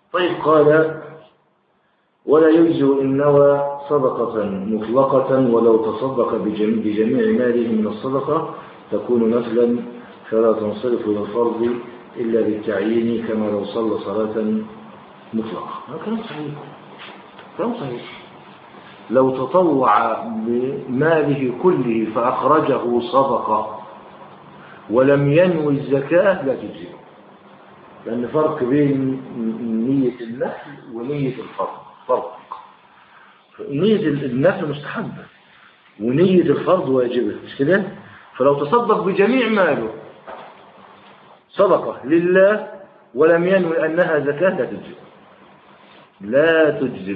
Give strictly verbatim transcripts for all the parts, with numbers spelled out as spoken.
طيب قال ولا يجزئ إن نوى صدقة مطلقة ولو تصدق بجميع, بجميع ماله من الصدقة تكون نفلا فلا تنصرف إلى الفرض إلا بالتعيين كما لو صلى صلاة مطلقة. هذا كلام صحيح، كلام صحيح. لو تطوع بماله كله فأخرجه صدقة ولم ينوي الزكاة لا تجزئ، لأن فرق بين نية النفل ونية الفرض فرق. نية النفل مستحبة ونية الفرض واجبة، مش كده؟ فلو تصدق بجميع ماله صدقة لله ولم ينوي أنها زكاة لا تجزئ، لا تجزئ.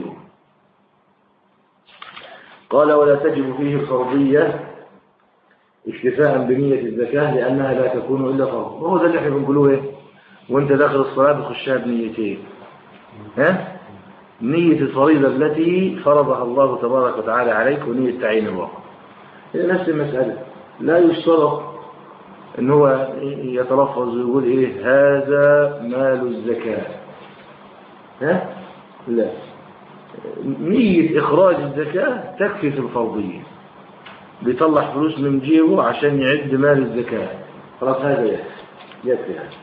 قال ولا تجب فيه الفرضية اكتفاء بنية الزكاة لأنها لا تكون إلا فرض. وهو ده اللي احنا بنقوله ايه وانت داخل الصلاة بخشها بنيتين، ها؟ نية الفريضة التي فرضها الله تبارك وتعالى عليك ونية تعيين الوقت. هي نفس المسألة، لا يشترط ان هو يتلفظ ويقول ايه هذا مال الزكاة، ها؟ لا، نية إخراج الزكاة تكفي في الفرضية. بيطلع فلوس من جيبه عشان يعد مال الزكاة، خلاص هذا يكفي يكفي هذا.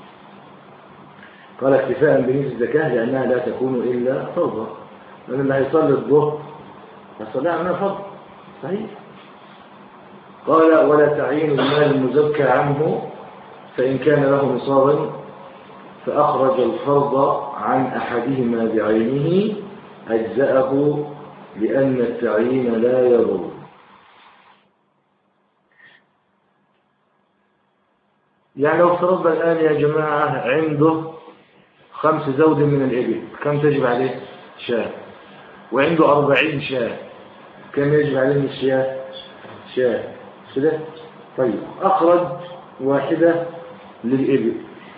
قال اكتفاء بنية الزكاة لأنها لا تكون إلا فرضا، لأن اللي هيصلي الظهر هيصلي عنها فرض صحيح. قال ولا تعيين المال المزكى عنه فإن كان له نصابا فأخرج الفرض عن أحدهما بعينه أجزأه لأن التعيين لا يضر. يعني لو افترضنا الآن يا جماعة عنده خمس زود من الإبل، كم تجب عليه؟ شاة. وعنده أربعين شاة، كم يجب عليه الشاة؟ شاة كده. طيب أخرج واحدة للإبل،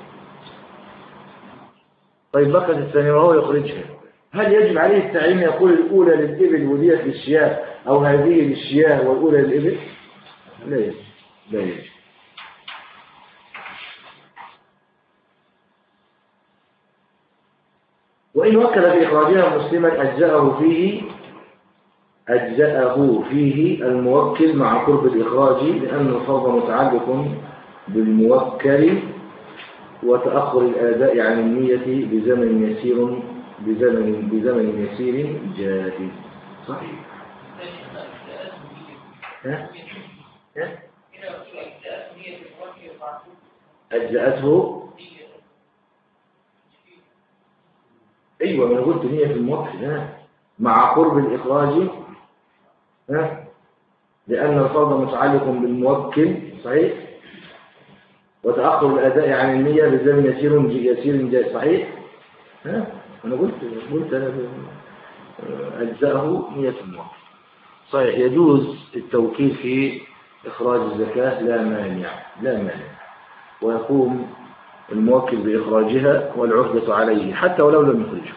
طيب بقت الثانية وهو يخرجها، هل يجب عليه التعيين يقول الأولى للإبل وديت للشياه أو هذه للشياه والأولى للإبل؟ لا يجب، لا يجب. وإن وكل بإخراجها مسلما أجزأه فيه أجزأه فيه الموكل مع قرب الإخراج، لأن الفرض متعلق بالموكل وتأخر الآداء عن النية بزمن يسير بزمن بزمن يسير جائز. صحيح. ها؟ ها؟ أجزأته. أيوة ما قلت نية الموكل ها مع قرب الإخراج، ها؟ لأن الفرض متعلق بالموكل صحيح، وتأخر الأداء عن النية بزمن يسير يسير جائز صحيح. ها؟ أنا قلت قلت أنا أجزاءه نية الموكل صحيح. يجوز التوكيل في إخراج الزكاة لا مانع، لا مانع، ويقوم الموكل بإخراجها والعهدة عليه حتى ولو لم يخرجه،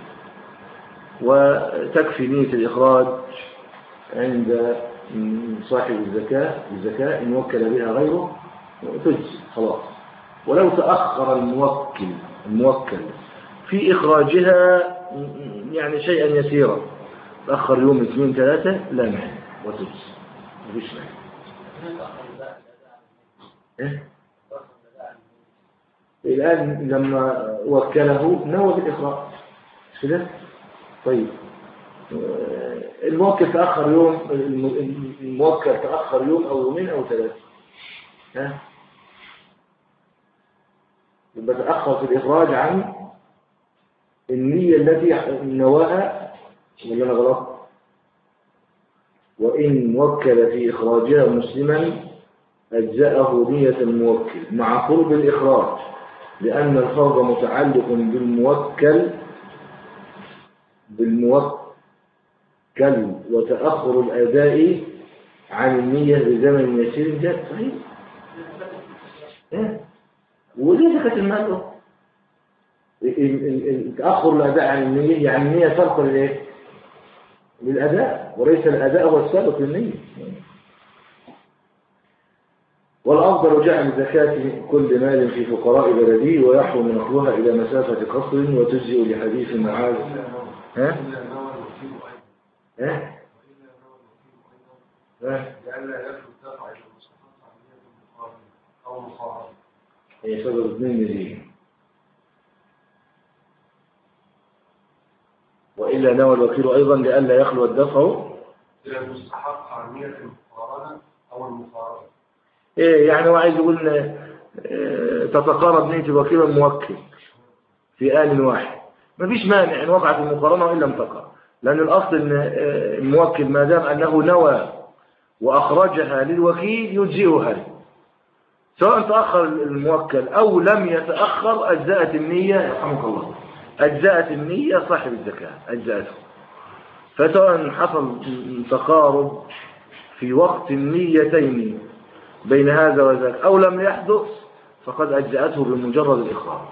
وتكفي نية الإخراج عند صاحب الزكاة الزكاة إن وكل بها غيره تجزي خلاص. ولو تأخر الموكل الموكل في إخراجها يعني شيئا يسيرا، تأخر يوم اثنين ثلاثة لا مانع وتجزي مفيش مانع. إيه؟ الآن لما وكله نوى بالإخراج كده. طيب الموكل تأخر يوم، الموكل تأخر يوم أو يومين أو ثلاثة، ها يبقى تأخر في الإخراج عن النية التي نواها ولا أنا غلط؟ وإن وكل في إخراجها مسلما أجزأه نية الموكل مع قرب الإخراج، لأن الفرض متعلق بالموكل بالموكل وتأخر الأداء عن النية بزمن يسير جاء صحيح. إيه؟ وليه زكاة المال؟ تأخر الأداء عن النية يعني النية فرق للإيه؟ للأداء، وليس الأداء هو السابق للنية. والأفضل جعل زكاة كل مال في فقراء بلده ويحرم نقلها إلى مسافة قصر وتجزئ لحديث معاذ. ها؟ ها؟ ها؟ هي سبب اثنين مليون، وإلا نوى الوكيل أيضا لئلا يخلو الدفع إلى المستحق عن نية المقارنة أو المقارنة. إيه يعني هو عايز يقول إيه، تتقارب نية الوكيل والموكل في آن واحد، مفيش مانع إن وقعت المقارنة وإن لم تقع، لأن الأصل إن الموكل ما دام أنه نوى وأخرجها للوكيل يجزئها، سواء تأخر الموكل أو لم يتأخر أجزأت النية، يرحمك الله، أجزأت النية صاحب الزكاة أجزأته. فسواء حصل تقارب في وقت النيتين بين هذا وذاك أو لم يحدث فقد أجزأته بمجرد الإخراج.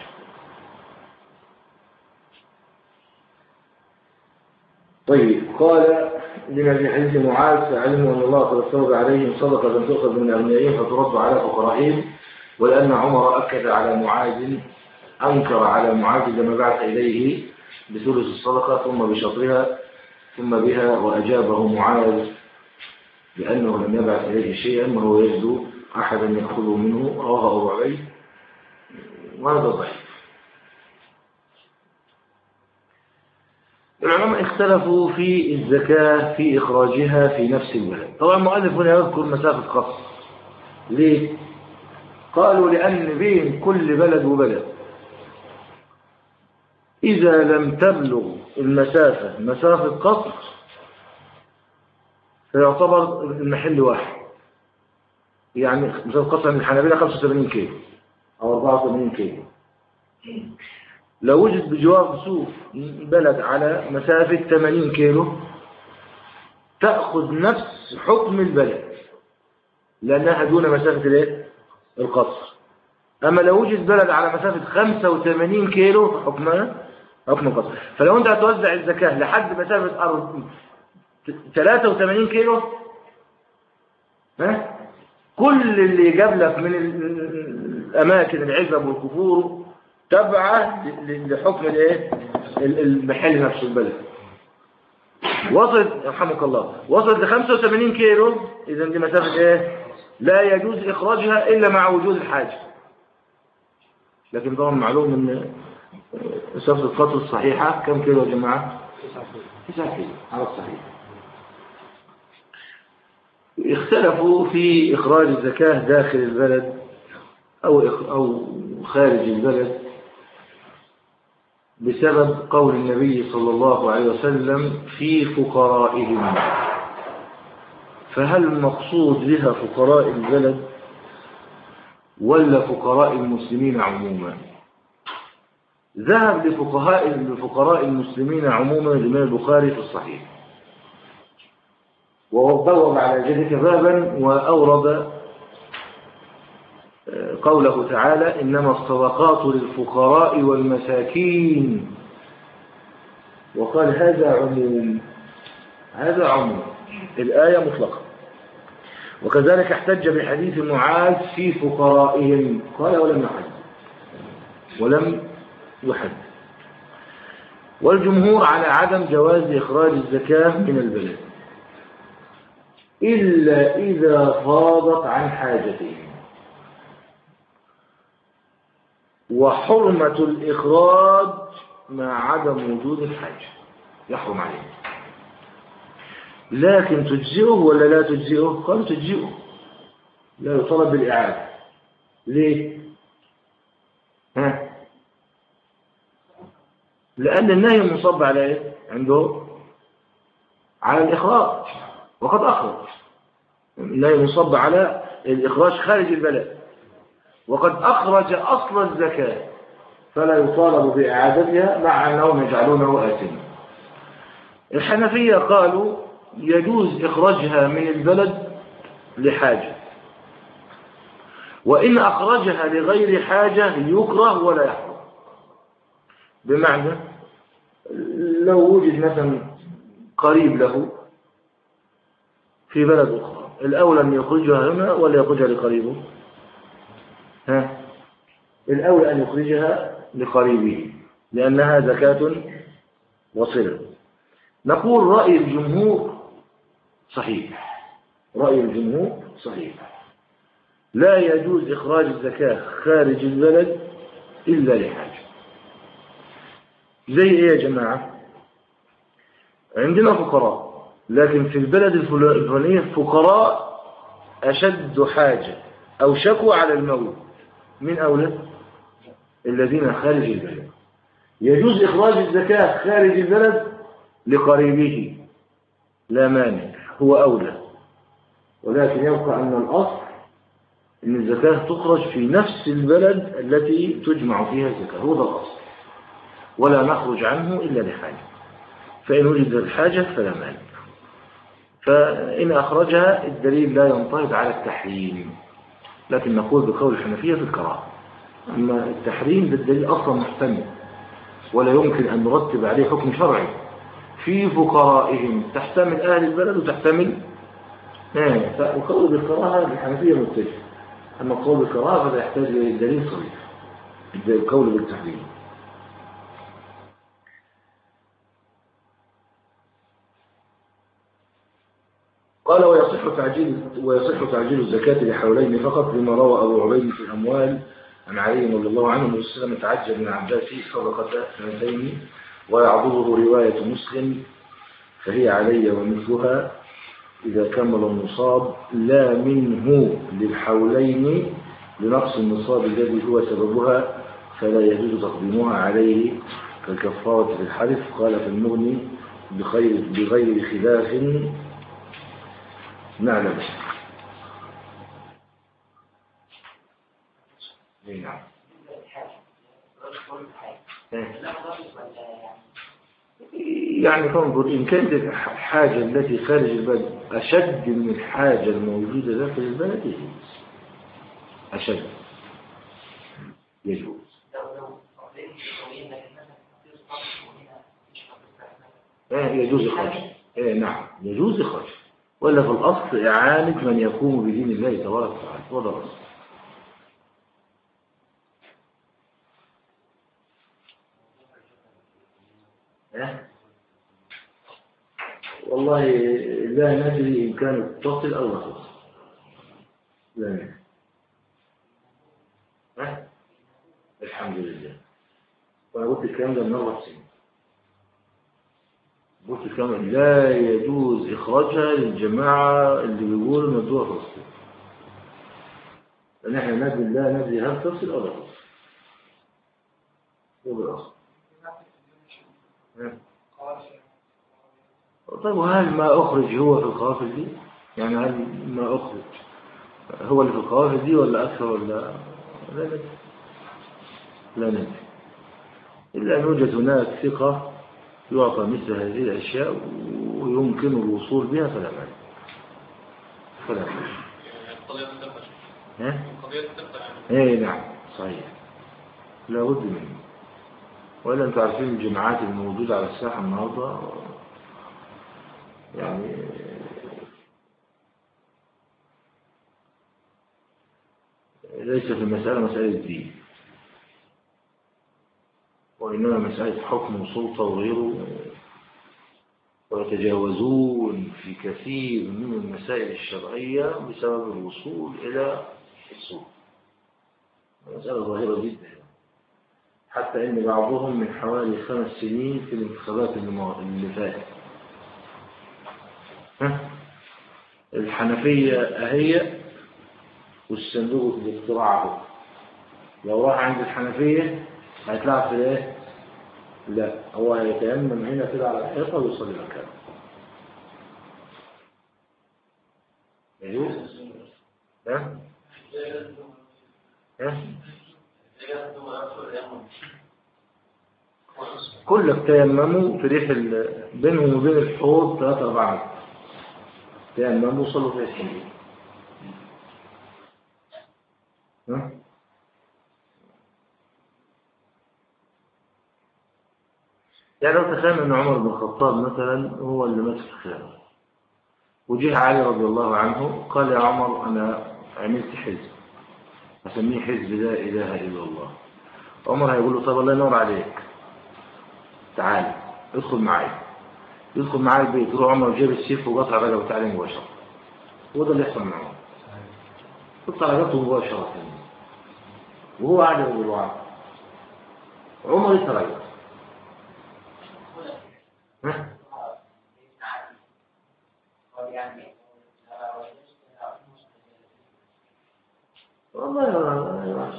طيب، قال لما في حديث معاذ فعلموا أن الله قد افترض عليهم صدقة تؤخذ من أغنيائهم فترد على فقرائهم، ولأن عمر أكد على معاذ أنكر على معاذ لما بعث إليه بثلث الصدقة ثم بشطرها ثم بها، وأجابه معاذ لأنه لم يبعث إليه شيئا وهو يجد أحدا يأخذه منه، رواه أبو عبيد، وهذا ضعيف. العلماء اختلفوا في الزكاة في إخراجها في نفس البلد. طبعا المؤلف هنا يذكر مسافة قصر، ليه؟ قالوا لأن بين كل بلد وبلد إذا لم تبلغ المسافة مسافة قصر فيعتبر المحل واحد. يعني مسافة قصر من الحنابلة خمسة وثمانين كيلو أو أربعة وثمانين كيلو. لو وجد بجوار سوق بلد على مسافة ثمانين كيلو تأخذ نفس حكم البلد لأنها دون مسافة القصر. أما لو وجد بلد على مسافة خمسة وثمانين كيلو حكمها حكم القصر. فلو أنت هتوزع الزكاة لحد مسافة أرض ثلاثة وثمانين كيلو، ها، كل اللي جاب لك من الأماكن العزب والكفور تبعه لحكم الايه المحل نفسه البلد. وصلت يرحمك الله وصلت ل خمسة وثمانين كيلو، اذا دي مسافه ايه لا يجوز اخراجها الا مع وجود الحاجه. لكن طبعا معلوم ان مسافه القطر الصحيحه كم كيلو يا جماعه؟ تسعة كيلو على الصحيح. اختلفوا في اخراج الزكاه داخل البلد او او خارج البلد بسبب قول النبي صلى الله عليه وسلم في فقرائهم. فهل المقصود بها فقراء البلد ولا فقراء المسلمين عموما؟ ذهب لفقهاء لفقراء المسلمين عموما الإمام البخاري في الصحيح، وبوب على ذلك بابا وأورد قوله تعالى إنما الصدقات للفقراء والمساكين، وقال هذا عموم، هذا عموم، الآية مطلقة. وكذلك احتج بحديث معاذ في فقرائهم، قال ولم يحد ولم يحد. والجمهور على عدم جواز إخراج الزكاة من البلد إلا إذا فاضت عن حاجتهم، وحرمة الإخراج مع عدم وجود الحاجة يحرم عليه. لكن تجزئه ولا لا تجزئه؟ قالوا تجزئه، لا يطلب بالإعادة. ليه؟ ها؟ لأن النهي منصب على إيه؟ عنده على الإخراج، وقد أخرج. النهي منصب على الإخراج خارج البلد، وقد أخرج أصل الزكاة، فلا يطالب بإعادتها مع أنهم يجعلونه آثما. الحنفية قالوا يجوز إخراجها من البلد لحاجة، وإن أخرجها لغير حاجة يكره ولا يحرم. بمعنى لو وجد مثلا قريب له في بلد أخرى، الأولى أن يخرجها هنا ولا يخرجها لقريبه؟ ها الأولى أن يخرجها لقريبه لأنها زكاة وصلة. نقول رأي الجمهور صحيح، رأي الجمهور صحيح، لا يجوز إخراج الزكاة خارج البلد إلا لحاجة. زي إيه يا جماعة؟ عندنا فقراء لكن في البلد الفلانية فقراء أشد حاجة أو شكوى على الموت، من أولى؟ الذين خارج البلد. يجوز إخراج الزكاة خارج البلد لقريبه لا مانع، هو أولى، ولكن يبقى أن الأصل أن الزكاة تخرج في نفس البلد التي تجمع فيها الزكاة، هو ده الأصل، ولا نخرج عنه إلا لحاجة، فإن وجد الحاجة فلا مانع. فإن أخرجها الدليل لا ينطبق على التحريم، لكن نقول بقول الحنفية في الكراهة. أما التحريم بالدليل أصلا محتمل ولا يمكن أن نرتب عليه حكم شرعي في فقرائهم، تحتمل أهل البلد وتحتمل آه وقول بالكراهة الحنفية متجه، أما قول بالكراهة فلا يحتاج إلى دليل صريح زي القول بالتحريم. قال ويصح تعجيل ويصح تعجيل الزكاة لحولين فقط، لما روى أبو عبيد في الأموال عن علي رضي الله عنه النبي صلى الله عليه وسلم تعجل من عباس صدقة سنتين، ويعضده رواية مسلم فهي علي ومثلها إذا كمل النصاب لا منه للحولين لنقص النصاب الذي هو سببها، فلا يجوز تقديمها عليه كالكفارة في الحلف. قال في المغني بغير بغير خلاف نعلم. نعم. يعني تنظر إن كانت الحاجة التي خارج البلد أشد من الحاجة الموجودة داخل البلد أشد يجوز. يجوز إخراج. نعم يجوز إخراج، ولا في الأصل إعانة من يقوم بدين الله تبارك وتعالى، وده الأصل. والله لا ندري إن كانت تصل أو لا تصل، لا ندري. ها؟ الحمد لله. وأنا قلت الكلام ده من أربع سنين، قلت الكلام لا يجوز إخراجها للجماعة اللي بيقولوا ندوها تصل، لأن احنا ندري لا ندري هل تصل أو لا تصل، هو بالأصل. طيب وهل ما أخرج هو في القوافل دي؟ يعني هل ما أخرج هو اللي في القوافل دي ولا أكثر ولا لا ندري، لا ندري إلا أن يوجد هناك ثقة يعطى مثل هذه الأشياء ويمكن الوصول بها فلا مانع، فلا مانع. ها؟ إيه نعم صحيح، لا بد منه. وإلا أنتم عارفين الجماعات الموجودة على الساحة النهارده يعني ليس في المسألة مسألة دين، وإنما مسألة حكم وسلطة وغيره، ويتجاوزون في كثير من المسائل الشرعية بسبب الوصول إلى السوق. مسألة ظاهرة جدا، حتى إن بعضهم من حوالي خمس سنين في الانتخابات اللي فاتت الحنفية أهي والصندوق الاقتراع، لو راح عند الحنفية هيطلع في ايه؟ لا هو هيتيمم هنا كده على الحيطة ويصلي مكانه. يجوز؟ ها؟ ها؟ كلك تيمموا في ريح بينهم وبين الحوض ثلاثة أربعة متر، تيمموا وصلوا في الحميد. ها؟ يعني لو تخيل أن عمر بن الخطاب مثلا هو اللي ماسك الخلافة، وجه علي رضي الله عنه قال يا عمر أنا عملت حزب أسميه حزب لا إله إلا الله. عمر هيقول له طب الله ينور عليك، تعال ادخل معايا. يدخل معايا البيت، يروح عمر جاب السيف وقطع رجله وتعالى مباشرة. هو ده اللي يحصل معه، قطع رجله مباشرة وهو قاعد يقول له عمر يتريق. ها؟ والله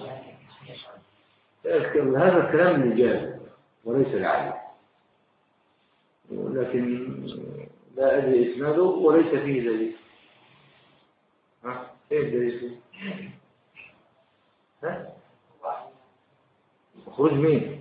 هذا الكلام الإيجابي وليس العالي، ولكن لا أدري إسناده وليس فيه دليل. ها؟ إيه الدليل؟ ها؟ خروج مين؟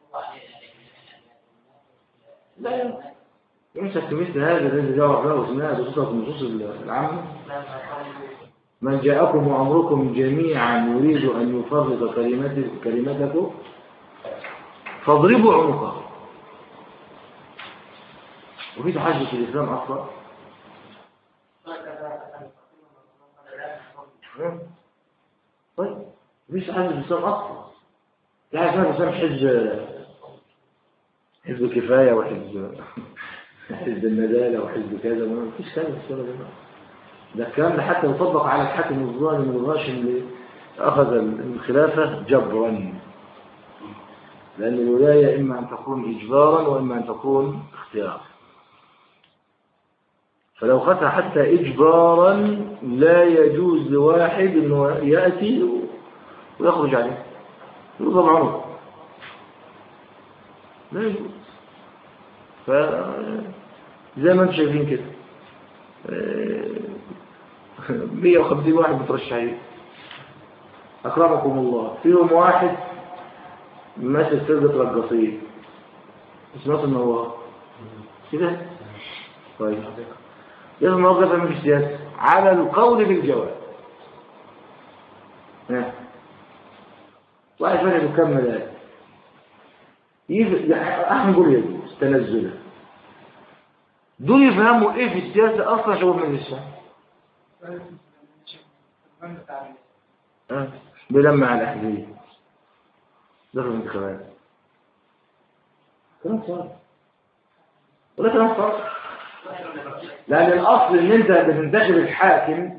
لا يمسك في مثل هذا الذي جاء له إسناد وصفة النصوص العامة. من جاءكم وأمركم جميعا يريد أن يفرق كلمته فاضربوا عنقه. وفي تحدث في الإسلام أصلا. طيب مفيش تحدث في الإسلام أصلا. لا يسمى الإسلام حزب حزب كفاية وحزب حزب الندالة وحزب كذا، ما فيش كذا في السنة دي. ده الكلام ده حتى يطبق على الحاكم الظالم الغاشم اللي أخذ الخلافة جبرا، لأن الولاية إما أن تكون إجبارا وإما أن تكون اختيارا. فلو خدها حتى إجبارا لا يجوز لواحد أنه يأتي ويخرج عليه يضرب عنه، لا يجوز. فزي ما انتم شايفين كده مية وخمسين واحد مترشحين أكرمكم الله، فيهم واحد ماسك فرقة رقاصين اسمه النوار كده. طيب لازم نوقف في السياسة على القول بالجواب. ها واحد فرق بكم ملاك احنا نقول يجوز تنزله. دول يفهموا ايه في السياسة اصلا شباب من الشعب. ها بيلمع على الاحزاب ده في الانتخابات كلام صار ولا كلام صار، لان الاصل ان انت بتنتخب الحاكم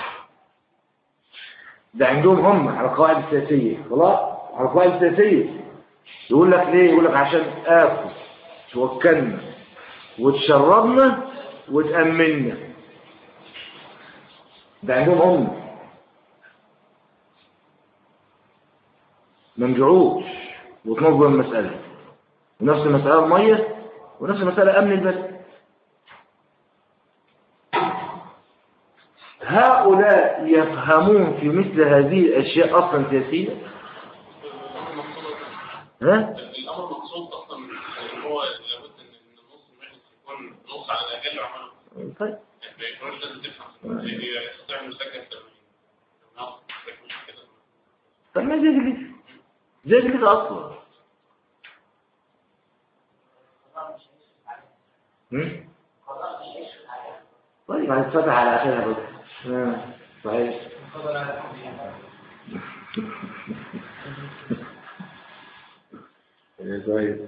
ده عندهم هم على القواعد السياسية. خلاص على القواعد السياسية يقول لك ليه؟ يقول لك عشان اكل توكلنا وتشربنا وتأمننا. ده عندهم هم ما نجعوش وتنظم المسألة، ونفس المسألة المية ونفس المسألة أمن البلد. هؤلاء يفهمون في مثل هذه الأشياء أصلا سياسية. ها؟ الأمر مقصود أصلا إن هو لابد إن النص المجلس يكون نص على الأقل عمله. طيب. ما يكونش لازم تفهم هي يستطيع إنه يسجل تمرين. طيب ما زي اللي زي اللي أصلا. هم؟ طيب هنتفتح على آخرها بس. ها صحيح. ايه طيب.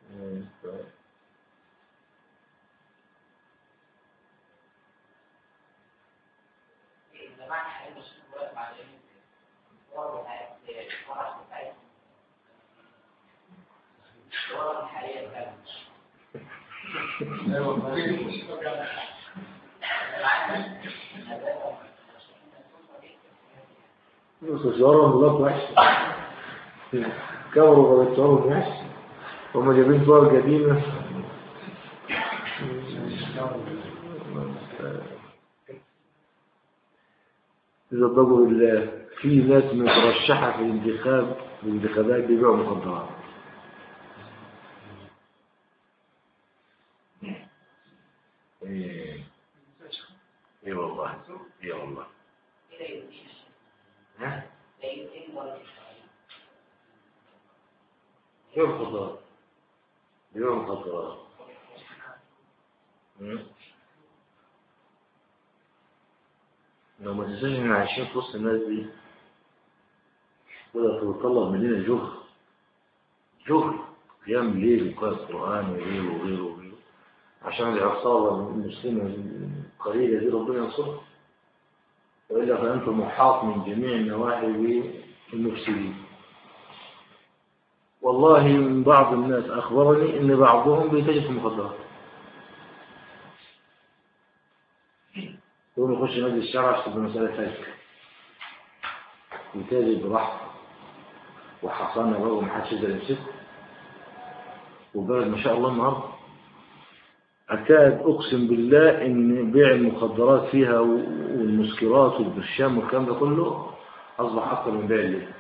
صورهم بلوك وحش كوروا بلوك وحش هم جايبين صور قديمة إذا ضربوا بالله في ناس مترشحة في الانتخاب في الانتخابات بيبيعوا مخدرات. ايه ايه والله ايه والله ها كيف مخدرات بيبيعوا مخدرات. لو ما تنساش ان عايشين في وسط الناس دي ولا تتطلب مننا جهد جهد قيام الليل وقراءة القرآن وغيره وغيره وغيره عشان العصابة المسلمة القليلة دي ربنا ينصرها، وإلا فأنتم محاط من جميع النواحي بالمفسدين. والله من بعض الناس أخبرني إن بعضهم بيتجه في المخدرات، يقوم يخش نادي الشرع في مسألة فاسدة يتاجر براحته وحصلنا بقى ومحدش يقدر يمسكه، وبلد ما شاء الله النهارده أكاد أقسم بالله إن بيع المخدرات فيها والمسكرات والبرشام والكلام ده كله أصبح أكثر من بيع الليل.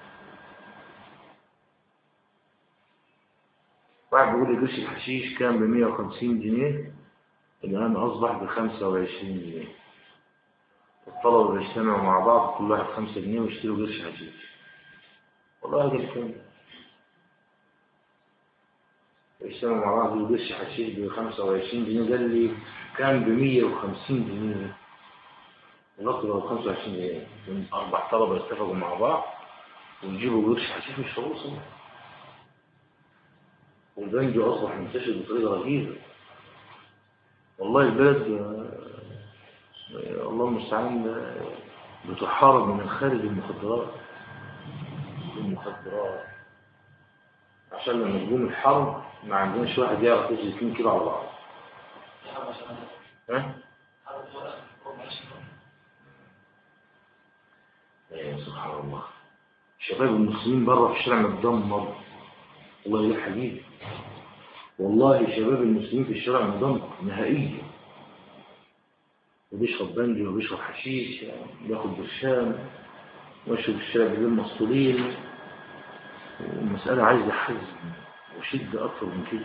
واحد بيقول لي قرش الحشيش كان ب مئة وخمسين جنيه الآن أصبح ب خمسة وعشرين جنيه. الطلبة بيجتمعوا مع بعض كل واحد خمسة جنيه ويشتروا قرش حشيش. والله هذا الكلام يجتمعوا مع بعض قرش حشيش ب خمسة وعشرين جنيه، ده اللي كان ب مئة وخمسين جنيه ونقصوا ب خمسة وعشرين جنيه. أربع طلبة اتفقوا مع بعض ويجيبوا قرش حشيش مش فلوسهم. والبنجو أصبح منتشر بطريقة رهيبة. والله البلد الله المستعان بتحارب من الخارج المخدرات المخدرات عشان لما تقوم الحرب ما عندناش واحد يعرف يجي اثنين كيلو على بعض. ها؟ ايه سبحان الله. شباب المسلمين بره في الشارع متدمر. والله يا حبيبي والله شباب المسلمين في الشارع متدمر نهائيا. وبيشرب بنجي وبيشرب حشيش بياخد برشام ويشرب في الشارع بالليل مسطولين. المسألة عايزة حزم وشدة أكثر من كده.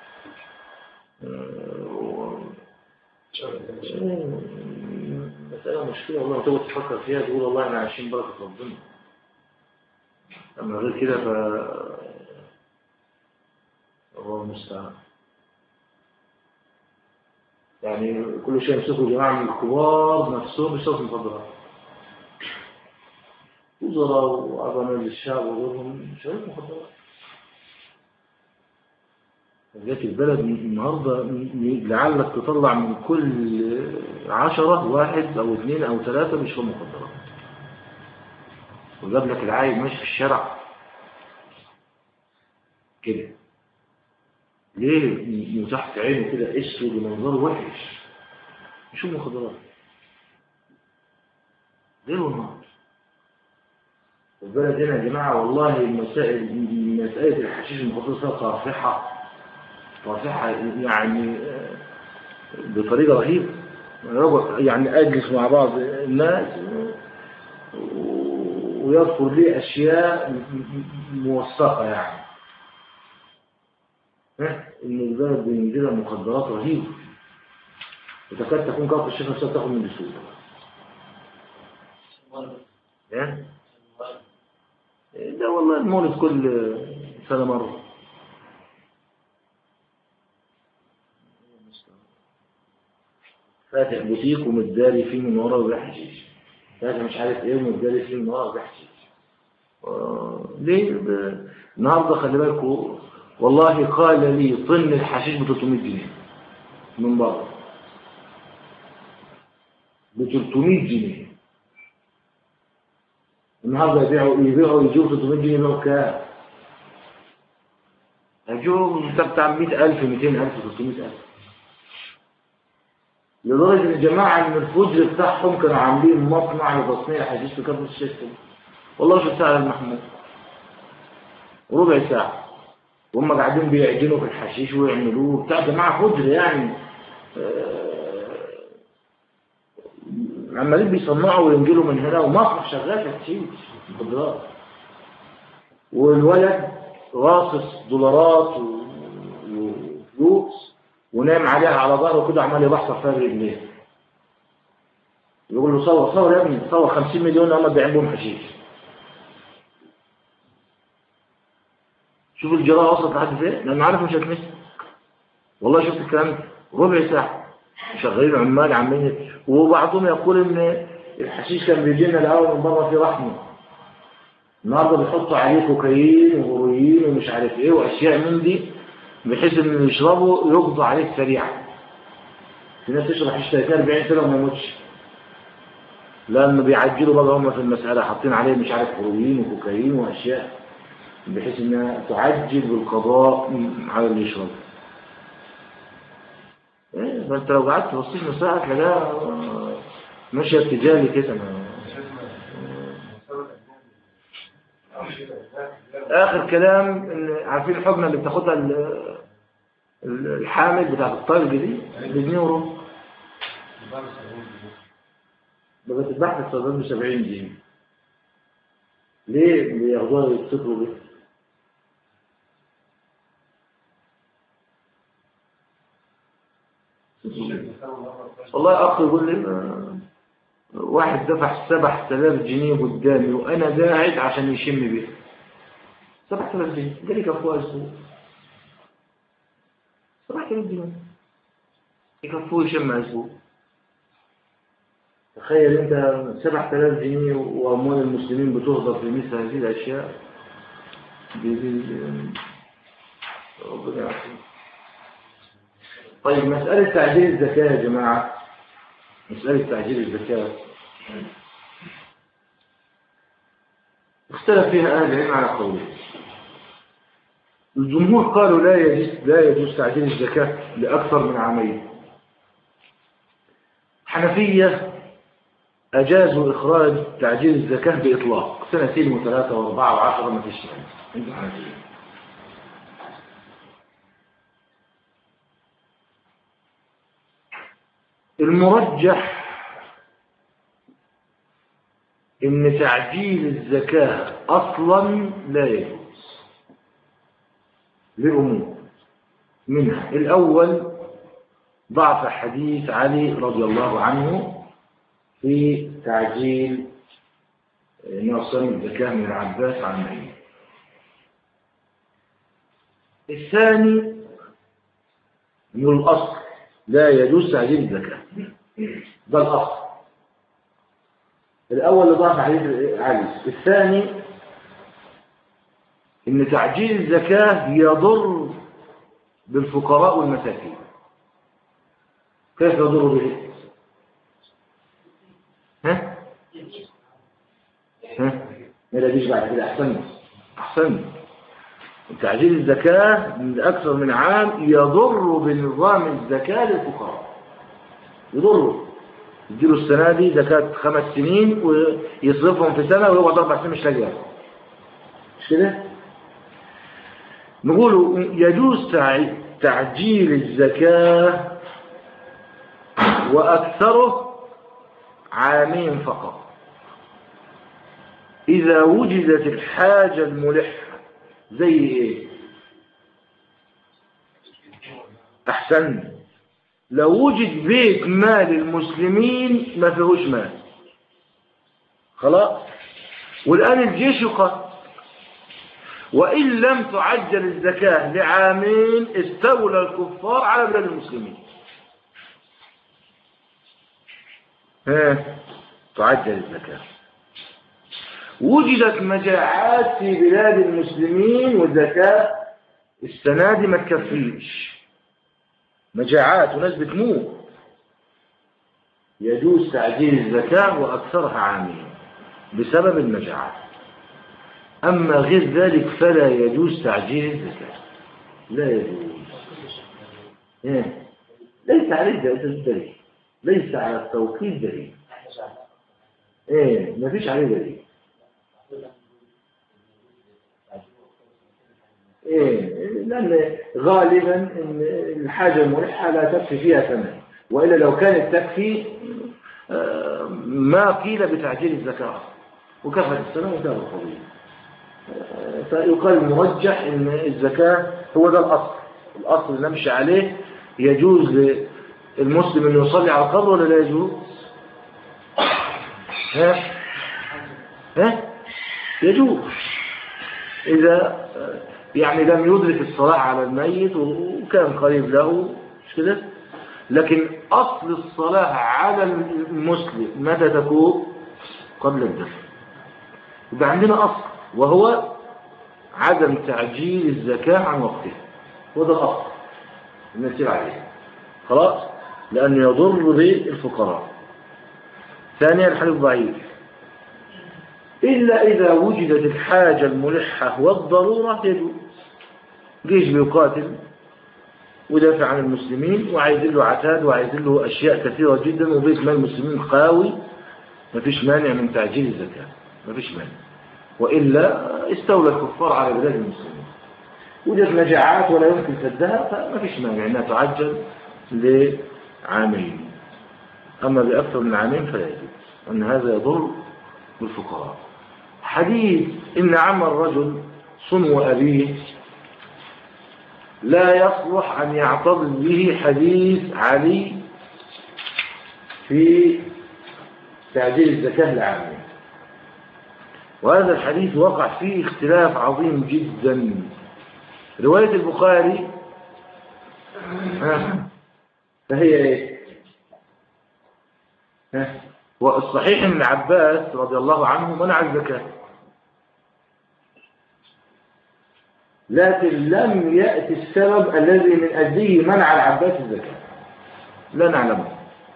مسألة مشكلة والله تقعد تفكر فيها تقول والله احنا عايشين بركة ربنا. أما غير كده ف الله المستعان. يعني كل شيء يمسكوا جماعة من الكبار نفسهم بيشربوا مخدرات. وزراء وأعضاء مجلس الشعب وغيرهم شربوا مخدرات. ذات البلد النهارده لعلك تطلع من كل عشرة واحد أو اثنين أو ثلاثة بيشربوا مخدرات. وجاب لك العايب ماشي في الشارع كده ليه متحت عينه كده اسود ومنظره وحش يشوف مخدرات ليه والله. البلد هنا يا جماعه والله المسائل مساله الحشيش المخدرات طافحه طافحه يعني بطريقه رهيبه. يعني اجلس مع بعض الناس ويذكر لي اشياء موثقه يعني ان البلد بينزلها مخدرات رهيبه وتكاد تكون كافة الشيخ نفسها تاخد من بسهوله. ايه ده والله المولد كل سنه مره. فاتح بوتيك ومتداري فيه من ورا وبيع حشيش. فاتح مش عارف ايه ومتداري فيه من ورا وبيع حشيش. ليه النهارده خلي بالكم والله قال لي طن الحشيش ب ثلاثمئة جنيه من بره ب ثلاثمئة جنيه. النهارده يبيعوا يبيعوا يجيبوا ثلاثمئة جنيه يبيعوا كام؟ هيجيبوا بتاع مئة ألف مئتين ألف ثلاثمئة ألف. لدرجه ان الجماعه من الفجر بتاعهم كانوا عاملين مصنع لتصنيع حشيش في كفر الشيخ. والله شو ساعه المحمود ربع ساعه وهم قاعدين بيعجنوا في الحشيش ويعملوه بتاع جماعه فجر يعني عمالين بيصنعوا وينجلوا من هنا ومصنع شغال في الحشيش مخدرات. والولد راصص دولارات وفلوس ونام عليها على ظهره كده عمال يبحثر فيها برجليه. يقول له صور صور يا ابني صور خمسين مليون هم بيعين بهم حشيش. شوف الجراءة وصلت لحد فين لأنه عارف مش هتمسك. والله شفت الكلام ربع ساعة شغالين عمال عمالين وبعضهم يقول ان الحشيش كان بيجي لنا الاول من بره في رحمه النهارده بيحطوا عليه كوكايين وهيروين ومش عارف ايه واشياء من دي، بحيث ان اللي يشربوا يقضوا عليه سريعا. في ناس تشرب حشيش ثلاثين أربعين سنه وما يموتش، لانه بيعجلوا بقى هم في المساله، حاطين عليه مش عارف هيروين وكوكايين واشياء بحيث انها تعجل بالقضاء على اللي يشرب. ايه فانت لو قعدت تبصيش مساء تلاقيها ماشيه اتجاهي كده. اخر كلام ان عارفين الحقنه اللي بتاخدها الحامل بتاعت الطلق دي بجنيه وربع، بتتباع في الصيدليه ب سبعين جنيه. ليه بياخدوها يتصلوا بيه؟ والله اخ يقول لي واحد دفع سبعة آلاف جنيه قدامي وانا قاعد عشان يشم بيه. سبعة آلاف جنيه قال لي كفوه اسبوع. سبعة آلاف جنيه يكفوه يشم اسبوع. تخيل انت سبعة آلاف جنيه واموال المسلمين بتهدر في مثل هذه الاشياء. دي دي ربنا يعافيك. طيب مسألة تعجيل الزكاة يا جماعة، مسألة تعجيل الزكاة اختلف فيها أهل العلم على قولين. الجمهور قالوا لا يجوز لا يجوز تعجيل الزكاة لأكثر من عامين. حنفية أجازوا إخراج تعجيل الزكاة بإطلاق سنتين وثلاثة وأربعة وعشرة ما فيش شيء. عند حنفية. المرجح إن تعجيل الزكاة أصلا لا يجوز لأمور، منها الأول ضعف حديث علي رضي الله عنه في تعجيل نقصان الزكاة من العباس عن معين. الثاني من الأصل لا يجوز تعجيل الزكاة، ده الأصل. الأول لضعف حديث علي، الثاني إن تعجيل الزكاة يضر بالفقراء والمساكين. كيف يضر به؟ ها؟ ها؟ ما يجيش بعد كده. أحسن أحسن تعجيل الزكاة من أكثر من عام يضر بنظام الزكاة للفقراء، يضر. يديله السنة دي زكاة خمس سنين ويصرفهم في سنة ويقعد أربع سنين مش لاقيها. مش كده؟ نقول يجوز تعجيل الزكاة وأكثره عامين فقط إذا وجدت الحاجة الملحة. زي إيه؟ أحسن، لو وجد بيت مال المسلمين ما فيهوش مال خلاص، والآن الجيش يقاتل، وإن لم تعجل الزكاة لعامين استولى الكفار على بلاد المسلمين. ها تعجل الزكاة. وجدت مجاعات في بلاد المسلمين والزكاة السنة دي ما تكفيش، مجاعات وناس بتموت، يجوز تعجيل الزكاة وأكثرها عامين بسبب المجاعات. أما غير ذلك فلا يجوز تعجيل الزكاة، لا يجوز. إيه؟ ليس عليه دليل، ليس على التوكيد دليل. إيه ما فيش عليه دليل. إيه لأن غالبا إن الحاجة الملحة لا تكفي فيها ثمن، وإلا لو كانت تكفي ما قيل بتعجيل الزكاة وكفت السنة وكفت القضية. فيقال المرجح إن الزكاة هو ده الأصل، الأصل اللي نمشي عليه. يجوز للمسلم أن يصلي على القبر ولا لا يجوز؟ ها؟ ها؟ يجوز إذا يعني لم يدرك الصلاة على الميت وكان قريب له، مش كده؟ لكن أصل الصلاة على المسلم متى تكون؟ قبل الدفن. يبقى عندنا أصل وهو عدم تعجيل الزكاة عن وقتها، وده الأصل النسير عليه خلاص، لأنه يضر بالفقراء. ثانيا الحديث ضعيف إلا إذا وجدت الحاجة الملحة والضرورة يجوز. جيش بيقاتل ودافع عن المسلمين وعايز له عتاد وعايز له أشياء كثيرة جدا وبيت مال المسلمين قوي، ما فيش مانع من تعجيل الزكاة، ما فيش مانع. وإلا استولى الكفار على بلاد المسلمين، وجدت مجاعات ولا يمكن سدها، فما فيش مانع أنها تعجل لعامين. أما بأكثر من عامين فلا يجوز، أن هذا يضر بالفقراء. حديث إن عم الرجل صنو أبيه لا يصلح أن يعتضد به حديث علي في تعجيل الزكاة لعامين، وهذا الحديث وقع فيه اختلاف عظيم جدا. رواية البخاري فهي ايه؟ والصحيح ان العباس رضي الله عنه منع الزكاة، لكن لم يأتي السبب الذي من أجله منع العباس الزكاة، لا نعلمه.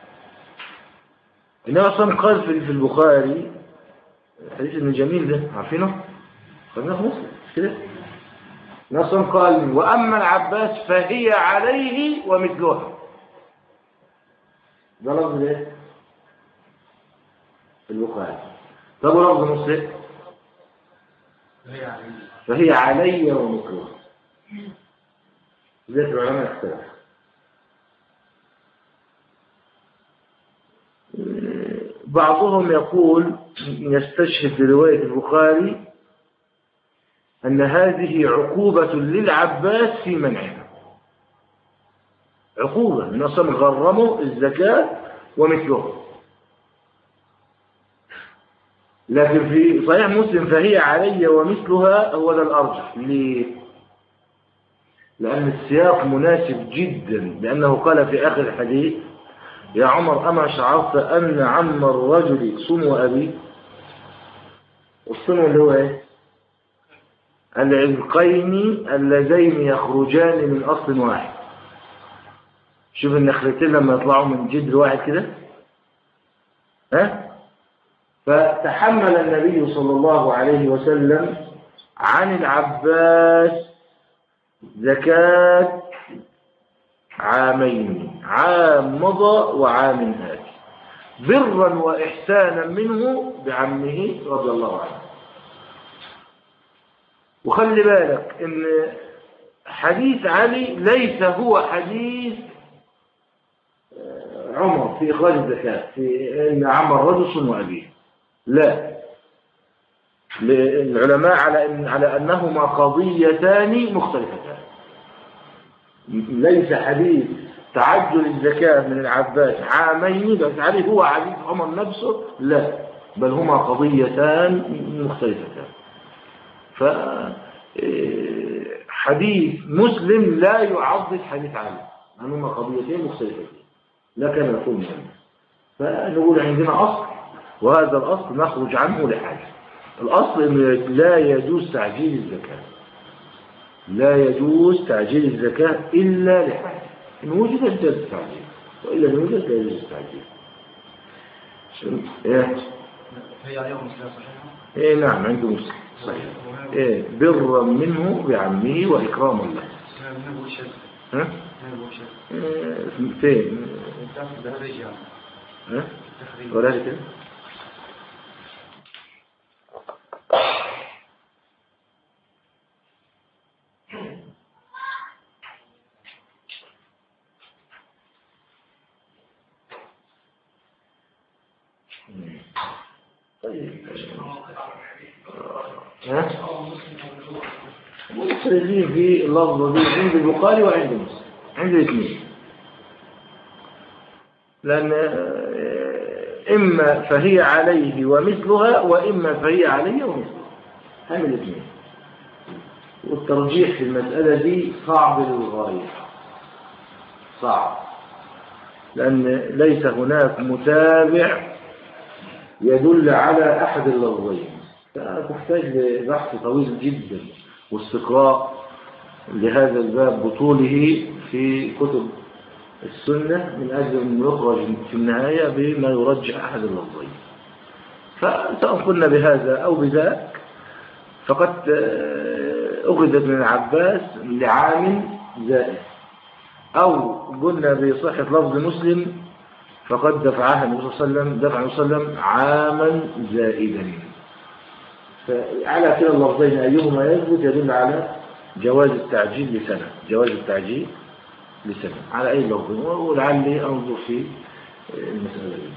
إنما أصلا قال في البخاري الحديث ابن جميل ده عارفينه؟ خلينا في مسلم كده. نصا قال وأما العباس فهي عليه ومثلها. ده لفظ ايه؟ في البخاري. طب ولفظ مسلم فهي علي ومثلها. ذات العلماء اختلاف. بعضهم يقول يستشهد برواية البخاري أن هذه عقوبة للعباس في منعها، عقوبة من أصلا غرموا الزكاة ومثله. لكن في صحيح مسلم فهي علي ومثلها هو ده الأرجح. ليه؟ لأن السياق مناسب جدا، لأنه قال في آخر الحديث يا عمر أما شعرت أن عم الرجل صنو أبي؟ والصنو اللي هو ايه؟ العزقين اللذين يخرجان من أصل واحد. شوف النخلتين لما يطلعوا من جدر واحد كده، ها؟ فتحمل النبي صلى الله عليه وسلم عن العباس زكاة عامين، عام مضى وعام آتي، برا وإحسانا منه بعمه رضي الله عنه. وخلي بالك ان حديث علي ليس هو حديث عمر في إخراج الزكاة في ان عم الرجل صنو أبيه، لا، العلماء على ان على انهما قضيتان مختلفتان. ليس حديث تعجل الزكاة من العباس عامين بس علي هو حديث عمر نفسه، لا، بل هما قضيتان مختلفتان. فحديث مسلم لا يعضد حديث علي، لأنهما قضيتين مختلفتين لا كان يكون مهم. فنقول عندنا أصل، وهذا الأصل نخرج عنه لحاجة. الأصل أنه لا يجوز تعجيل الزكاة، لا يجوز تعجيل الزكاة إلا لحاجة. إن وجد جاز التعجيل، وإلا لم يوجد لا يجوز التعجيل. إيه؟ هي عليهم مسلم صحيح؟ إيه نعم عنده مسلم صحيح. إيه برا منه بعمه وإكراما له. ها؟ إيه فين؟ ها؟ ولا كده؟ طيب ها؟ مخرجين في اللفظة دي عند البخاري وعند مسلم، عند الاثنين، لأن إما فهي عليه ومثلها وإما فهي عليه ومثلها، هم الاثنين. والترجيح في المسألة دي صعب للغاية، صعب، لأن ليس هناك متابع يدل على أحد اللفظين. تحتاج لبحث طويل جدا واستقراء لهذا الباب بطوله في كتب السنة من أجل أن يخرج في النهاية بما يرجح أحد اللفظين. فسواء قلنا بهذا أو بذاك فقد أخذت من العباس لعام زائد، أو قلنا بصحة لفظ مسلم فقد دفعها النبي صلى الله عليه وسلم دفع النبي صلى الله عليه وسلم عاما زائدا. فعلى كلا اللفظين أيهما يثبت يدل على جواز التعجيل لسنة، جواز التعجيل لسنة على أي لفظ، ولعلي أنظر في المسألة دي.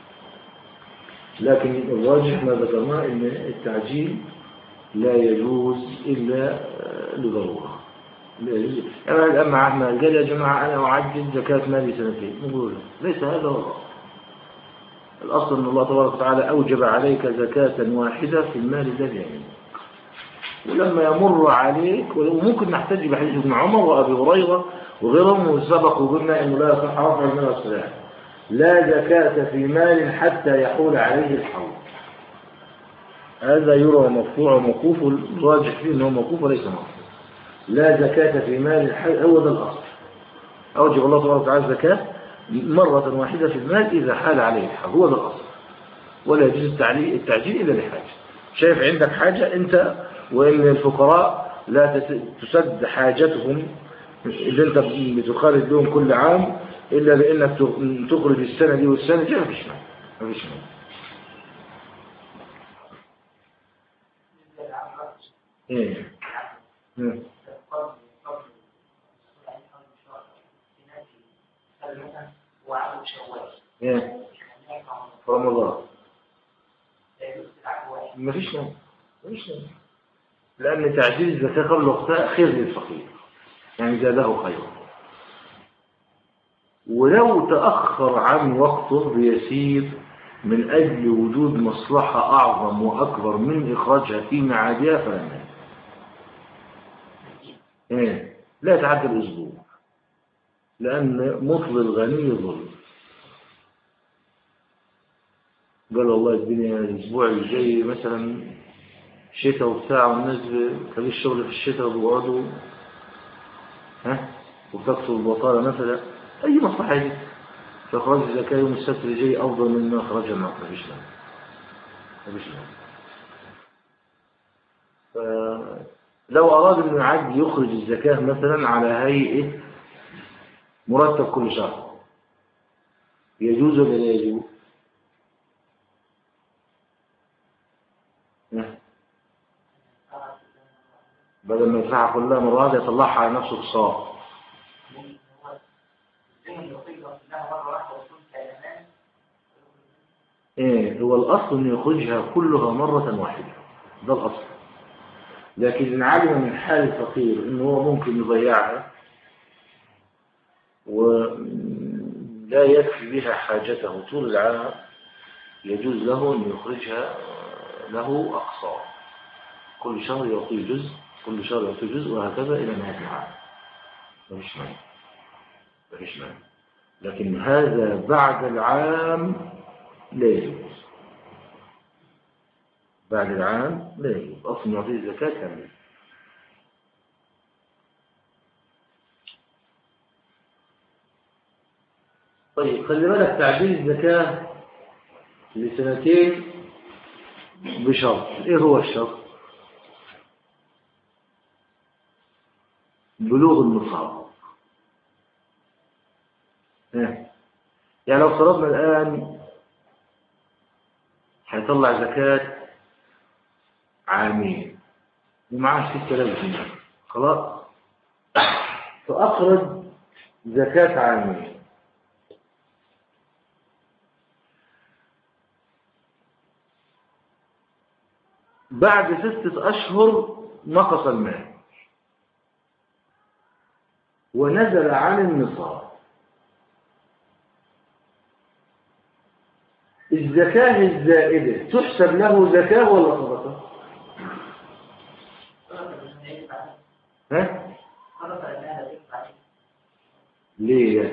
لكن الراجح ما ذكرناه أن التعجيل لا يجوز إلا لضرورة. أنا الآن مع أحمد قال يا جماعة أنا أعجل زكاة مالي سنتين، نقول ليس هذا هو الأصل. أن الله تبارك وتعالى أوجب عليك زكاة واحدة في المال الذي يملك، ولما يمر عليك، وممكن نحتاج بحديث ابن عمر وأبي هريرة وغيرهم وسبق وقلنا أنه لا يصح رفع المال والسلام، لا زكاة في مال حتى يحول عليه الحول. هذا يرى مرفوع وموقوف، الراجح فيه أنه موقوف وليس مرفوع. لا زكاة في مال الحي، هو ده الأصل. أوجب الله تبارك وتعالى الزكاة مرة واحدة في المال إذا حال عليه الحول، هو ده الأصل. ولا يجوز التعجيل إلا لحاجة. شايف عندك حاجة أنت، وإن الفقراء لا تسد حاجتهم اللي أنت بتخرج لهم كل عام إلا لأنك تخرج السنة دي والسنة دي، ما فيش مال، ما فيش مال. إيه إيه إيه رمضان ما فيش مال، ما فيش مال، لأن تعجيل الزكاة قبل وقتها خير للفقير، يعني زاده خيرا. ولو تأخر عن وقته بيسير من أجل وجود مصلحة أعظم وأكبر من إخراجها في معادها فلا مانع. إيه لا يتعدى الأسبوع، لأن مطل الغني ظلم. قال والله الدنيا الأسبوع الجاي مثلا شتاء وبتاع، والناس كان الشغل في الشتاء وبيقعدوا ها وتكثر البطالة مثلا، أي مصلحة دي، فإخراج الزكاة يوم السبت اللي جاي أفضل من ما أخرجها ما فيش مال، ما فيش مال. فلو أراد أن يعد يخرج الزكاة مثلا على هيئة مرتب كل شهر، يجوز ولا لا يجوز؟ بدل ما يدفعها كلها مرة واحدة يطلعها على نفسه خسارة. ايه هو الأصل أن يخرجها كلها مرة واحدة، ده الأصل. لكن إن علم من حال الفقير أنه هو ممكن يضيعها ولا يكفي بها حاجته طول العام، يجوز له أن يخرجها له أقصار، كل شهر يعطيه جزء، كل شهر يعطيه جزء، وهكذا إلى نهاية العام. مفيش مانع، مفيش مانع. لكن هذا بعد العام لا يجوز، بعد العام لا يجوز، أصلا يعطيه الزكاة كاملة. طيب خلي بالك، تعجيل الزكاة لسنتين بشرط. إيه هو الشرط؟ بلوغ النصاب. يعني لو فرضنا الآن هيطلع زكاة عامين ومعاه ستة آلاف جنيه، خلاص، فأخرج زكاة عامين. بعد ستة أشهر نقص المال ونزل عن النصاب، الزكاة الزائدة تحسب له زكاة ولا صدقة؟ ها؟ ليه؟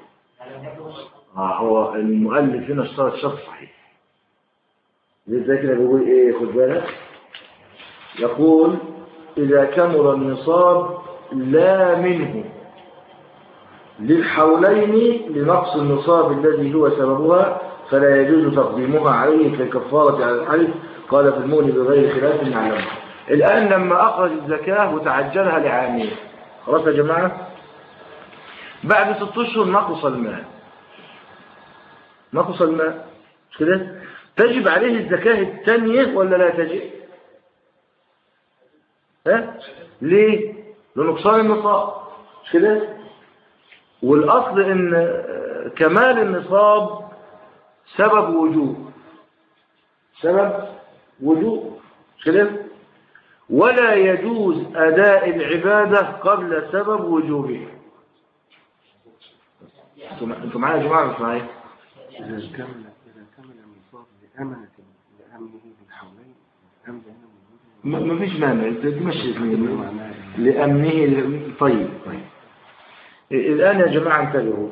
آه هو المؤلف هنا اشترط شرط صحيح. لذلك كده بيقول ايه، خد بالك يقول إذا كمل النصاب لا منه للحولين لنقص النصاب الذي هو سببها فلا يجوز تقديمها عليه كالكفارة على الحلف. قال في المغني بغير خلاف نعلمه. الآن لما أخرج الزكاة وتعجلها لعامين، خلاص يا جماعة، بعد ست أشهر نقص المال، نقص المال مش كده؟ تجب عليه الزكاة الثانية ولا لا تجب؟ ها؟ ليه؟ لنقصان النصاب مش كده؟ والأصل إن كمال النصاب سبب وجوب، سبب وجوب مش كده؟ ولا يجوز أداء العبادة قبل سبب وجوبها. أنتم معايا يا جماعة مش معايا؟ إذا كمل إذا كمل النصاب لأمنة لأمنه بالحولين أمن هنا ما فيش مانع تمشي لأمنه. طيب طيب الآن يا جماعة انتبهوا،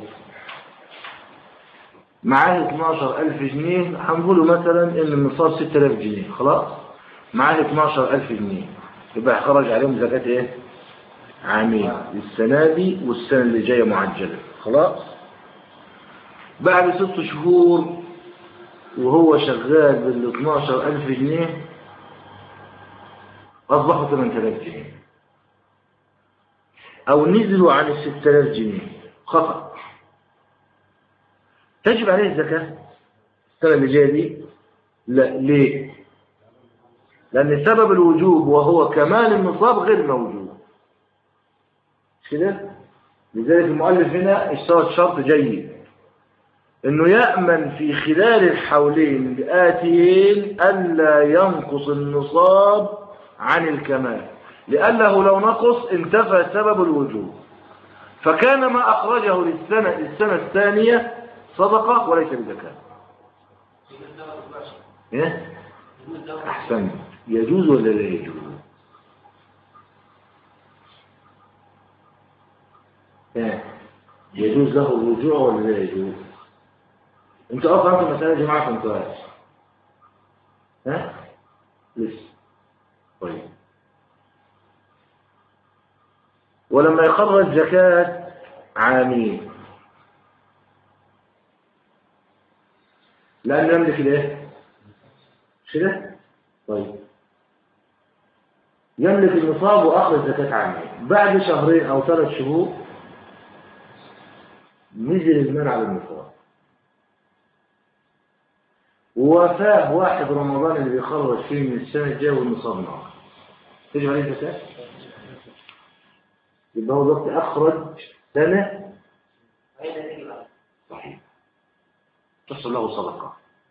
معاه اثناشر ألف جنيه، هنقوله مثلا إن النصاب ستة آلاف جنيه، خلاص معاه اثناشر ألف جنيه، يبقى خرج عليهم زكاة إيه؟ عامين، السنة دي والسنة اللي جاية معجلة، خلاص. بعد ست شهور وهو شغال بال اثناشر ألف جنيه أصبحوا ثمانية آلاف جنيه أو نزلوا عن ال ستة آلاف جنيه خطأ، تجب عليه الزكاة السنة اللي جاية دي؟ لا. ليه؟ لأن سبب الوجوب وهو كمال النصاب غير موجود مش كده؟ لذلك المؤلف هنا اشترط شرط جيد، انه يأمن في خلال الحولين الآتيين ألا ينقص النصاب عن الكمال، لأنه لو نقص انتفى سبب الوجوب، فكان ما أخرجه للسنة, للسنة الثانية صدقة وليس بزكاة. إيه؟ أحسن، يجوز ولا لا يجوز؟ إيه؟ يجوز له الرجوع ولا لا يجوز؟ انتوا اصلا في المسألة يا جماعة فهمتوهاش؟ ها؟ لسه. طيب ولما يخرج زكاة عامين لأن يملك الايه؟ مش كده؟ طيب يملك النصاب وأخرج زكاة عامين، بعد شهرين أو ثلاث شهور نزل المال على النصاب، ووافاه واحد رمضان اللي بيخرج فيه من السنة الجاية والنصاب ناقص، تجب عليه زكاة؟ يبقى هو دلوقتي أخرج سنة صحيح تحصل له صدقة.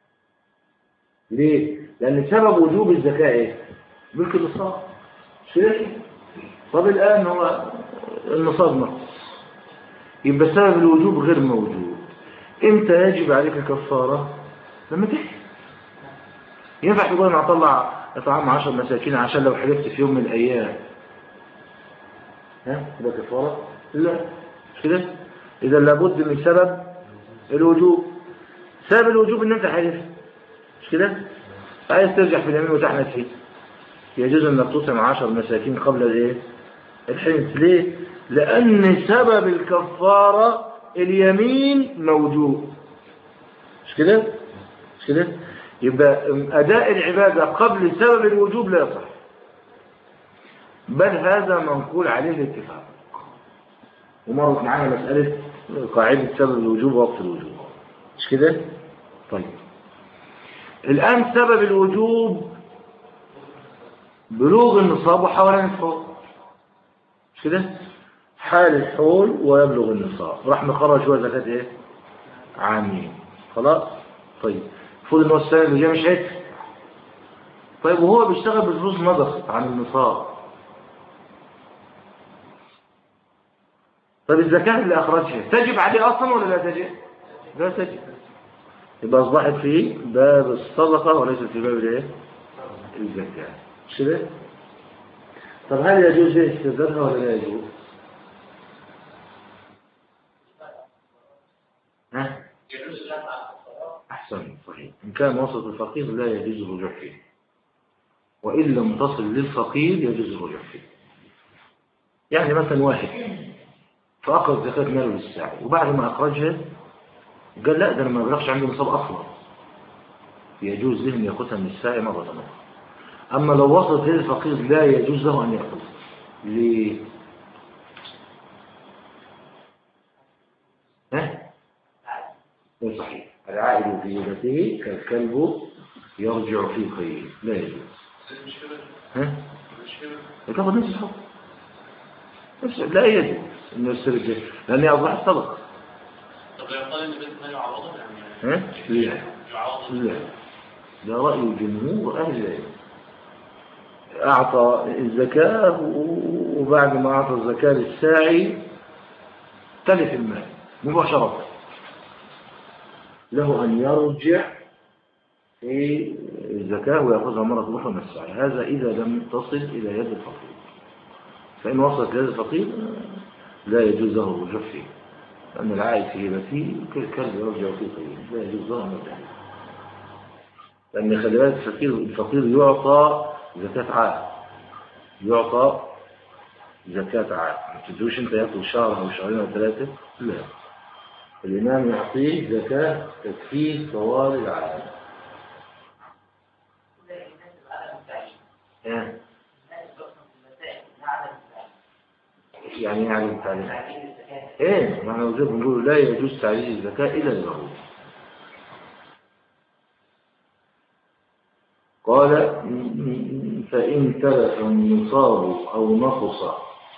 ليه؟ لأن سبب وجوب الزكاة إيه؟ ملك النصاب مش كده؟ طب الآن هو النصاب نقص، يبقى سبب الوجوب غير موجود. إمتى يجب عليك كفارة؟ لما تحلف. ينفع تقول أنا أطلع إطعام عشر مساكين عشان لو حلفت في يوم من الأيام ها تبقى كفارة؟ لا مش كده؟ إذا لابد من سبب الوجوب. سبب الوجوب إن أنت حلف مش كده؟ عايز ترجع في اليمين وتحنث فيه، يجوز أنك تطعم عشر مساكين قبل الإيه؟ الحنث. ليه؟ لأن سبب الكفارة اليمين موجود مش كده؟ مش كده؟ يبقى أداء العبادة قبل سبب الوجوب لا يصح، بل هذا منقول عليه الاتفاق. ومرت معانا مسألة قاعدة سبب الوجوب ووقت الوجوب مش كده؟ طيب الآن سبب الوجوب بلوغ النصاب وحوالين الحول مش كده؟ حال الحول ويبلغ النصاب راح نخرج شوية زكاة ايه؟ عامين، خلاص؟ طيب المفروض ان هو السنة اللي جاية مش هيك. طيب وهو بيشتغل بفلوس نقصت عن النصاب، طيب الزكاة اللي أخرجها تجب عليه أصلا ولا لا تجب؟ لا تجب. يبقى أصبحت في باب الصدقة وليس في باب الايه؟ الزكاة مش كده؟ طب هل يجوز استردادها ولا لا يجوز؟ ها؟ أحسن صحيح، إن كان وسط الفقير لا يجوز الرجوع فيه. وإن لم تصل للفقير يجوز الرجوع فيه. يعني مثلا واحد فأخرج زكاة ماله للساعي، وبعد ما أخرجها قال لا ده أنا ما بلغش عنده نصاب أصلا، يجوز له أن يأخذها من الساعي مرة أخرى. أما لو وصلت للفقير لا يجوز له أن يأخذها. ليه؟ ها؟ ده صحيح. العائد في هبته كالكلب يرجع في قيله، لا يجوز. ها؟ يتاخذ نفس الحكم. لا يجوز انه يسترجع لأن أصبحت صدقة. طب لا يقال ان بنت ما يعوضها ها؟ يعني؟ لا لا، ده رأي جمهور أهل العلم. أعطى الزكاة وبعد ما أعطى الزكاة للساعي تلف المال مباشرة، له أن يرجع في الزكاة ويأخذها مرة أخرى من الساعي. هذا إذا لم تصل إلى يد الفقير. فإن وصلت إلى يد الفقير لا يجوز له الرجوع فيه، لأن العائد في هبته كالكلب يرجع في قيله، لا يجوز له أن يرجع. لأن خلي بالك الفقير الفقير يعطى زكاة عام، يعطى زكاة عام، ما تدوش أنت يأخذ شهر أو شهرين أو ثلاثة، لا، الإمام يعطيه زكاة تكفيه طوال العام. يعني يعني التعليم ايه ما احنا وزير بنقول لا يجوز تعليل الزكاة إلى اليهود. قال فإن تلف النصاب أو نقص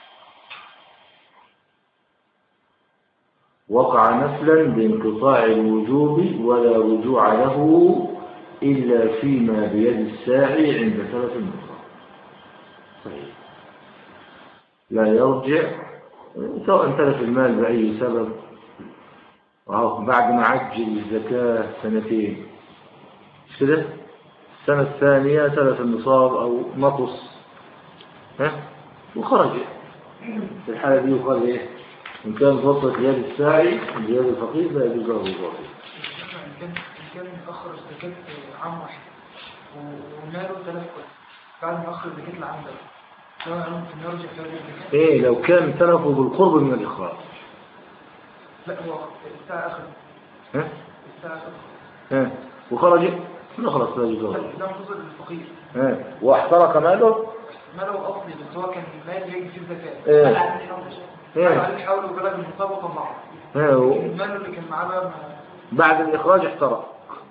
وقع نفلا بانقطاع الوجوب ولا رجوع له إلا فيما بيد الساعي عند تلف النصاب. صحيح، لا يرجع سواء تلف المال بأي سبب، بعد ما عجل الزكاة سنتين كده، السنة الثانية تلف النصاب أو نقص ها وخرج، في الحالة دي يقال إيه؟ إن كان وصلت ليد الساعي ليد الفقير لا يجوز له الرجوع. إن كان أخر الزكاة عام واحد وماله ثلاث كويس بعد ما أخر الزكاة العام ده سواء ممكن يرجع في الزكاة؟ إيه لو كان تلفه بالقرب من الإخراج. لا هو الساعة أخر ها؟ الساعة أخر ها وخرج لا خلاص لا يجوز له. لا تصل للفقير. ها واحترق ماله؟ ماله أصلي بس هو كان مال يجي فيه الزكاة. إيه إيه حاولوا بلد المطابقة معه. المال اللي كان معاه بقى بعد الإخراج احترق.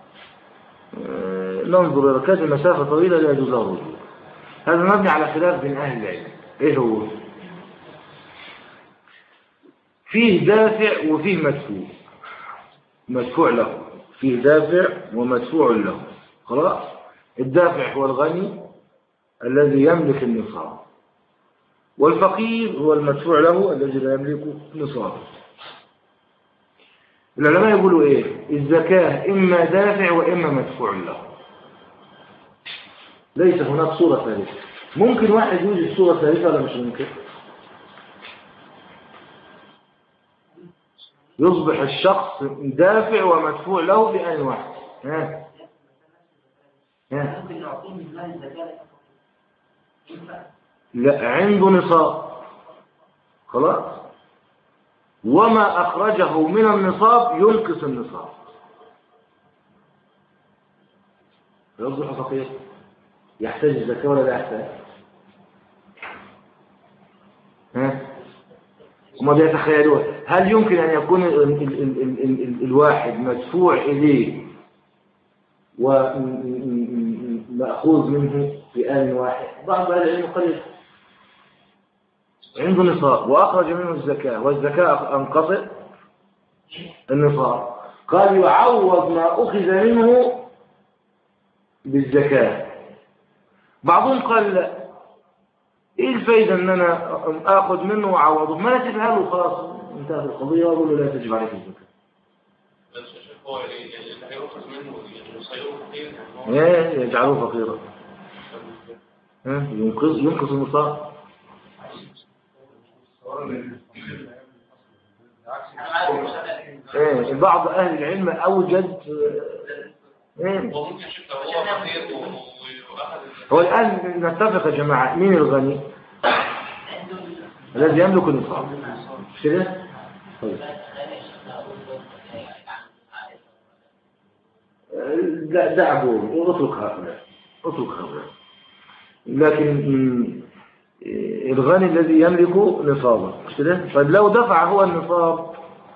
ننظر إلى كانت المسافة طويلة لا يجوز له الرجوع. هذا مبني على خلاف بين أهل العلم. إيه هو؟ فيه دافع وفيه مدفوع. مدفوع له، فيه دافع ومدفوع له. خلاص؟ الدافع هو الغني الذي يملك النصاب، والفقير هو المدفوع له الذي لا يملك نصابه. العلماء يقولوا إيه؟ الزكاة إما دافع وإما مدفوع له، ليس هناك صورة ثالثة. ممكن واحد يوجد صورة ثالثة ولا مش ممكن؟ يصبح الشخص دافع ومدفوع له بآن واحد. ها ها لا عنده نصاب خلاص، وما أخرجه من النصاب ينقص النصاب يصبح فقير. يحتاج الزكاة ولا لا يحتاج؟ ها وما بيتخيلون هل يمكن أن يكون ال ال ال ال ال ال الواحد مدفوع إليه ومأخوذ منه في آن واحد؟ بعض أهل العلم قال عنده نصاب وأخرج منه الزكاة والزكاة انقطع النصاب، قال يعوض ما أخذ منه بالزكاة. بعضهم قال لا، ايه الفايدة ان انا اخذ منه وعوضه؟ ما نسيبها له خلاص انتهت القضية واقول له لا تجب عليك الزكاة. بس هو اللي هيأخذ منه يصيره فقير ايه يجعله فقيرا. ها ينقص ينقص النصاب. ايه بعض اهل العلم اوجد ايه وممكن شفت هو فقير هو الآن نتفق يا جماعة، مين الغني؟ الذي يملك النصاب، مش كده؟ طيب. لا دعه واترك هؤلاء، اترك هؤلاء. لكن الغني الذي يملك نصابه، مش كده؟ طيب لو دفع هو النصاب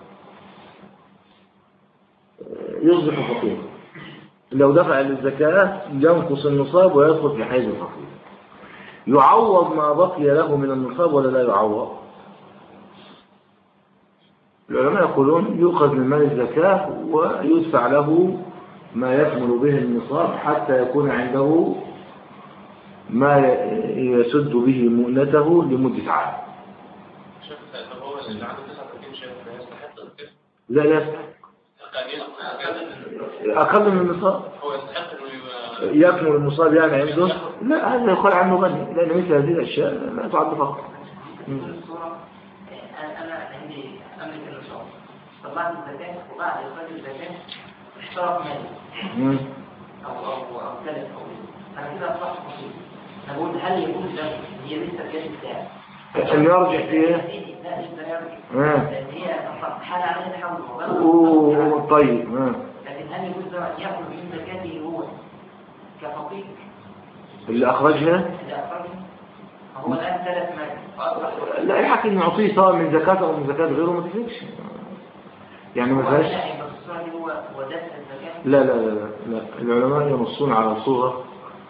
يصبح فقيرا. لو دفع للزكاة ينقص النصاب ويدخل في حيز الفقير. يعوض ما بقي له من النصاب ولا لا يعوض؟ العلماء يقولون يؤخذ من مال الزكاة ويدفع له ما يكمل به النصاب حتى يكون عنده ما يسد به مؤنته لمدة عام. لا يستحق، أقل من النصاب يكمل النصاب يعني عنده، لا هذا يقال عنه غني، لأن مثل هذه الأشياء لا تعد فقط. أنا عندي أملك النصاب، طلعت الزكاة وبعد إخراج الزكاة اشترك مالي أو أو أو ثالث أو أنا كده أصبحت فقير. أقول هل يكون ده هي لسه الزكاة بتاعي؟ عشان يرجع فيها؟ لا لسه يرجع. لأن هي حالة عليها تحول. طيب. لكن هل يكون ده يأخذ من زكاته هو كفقير؟ اللي أخرجها؟ اللي أخرجها هو الآن ثلاث مال. لا يحكي إنه يعطيه سواء من زكاة أو من زكاة غيره ما تفرقش. يعني ما فيهاش. لا لا لا لا العلماء ينصون على صورة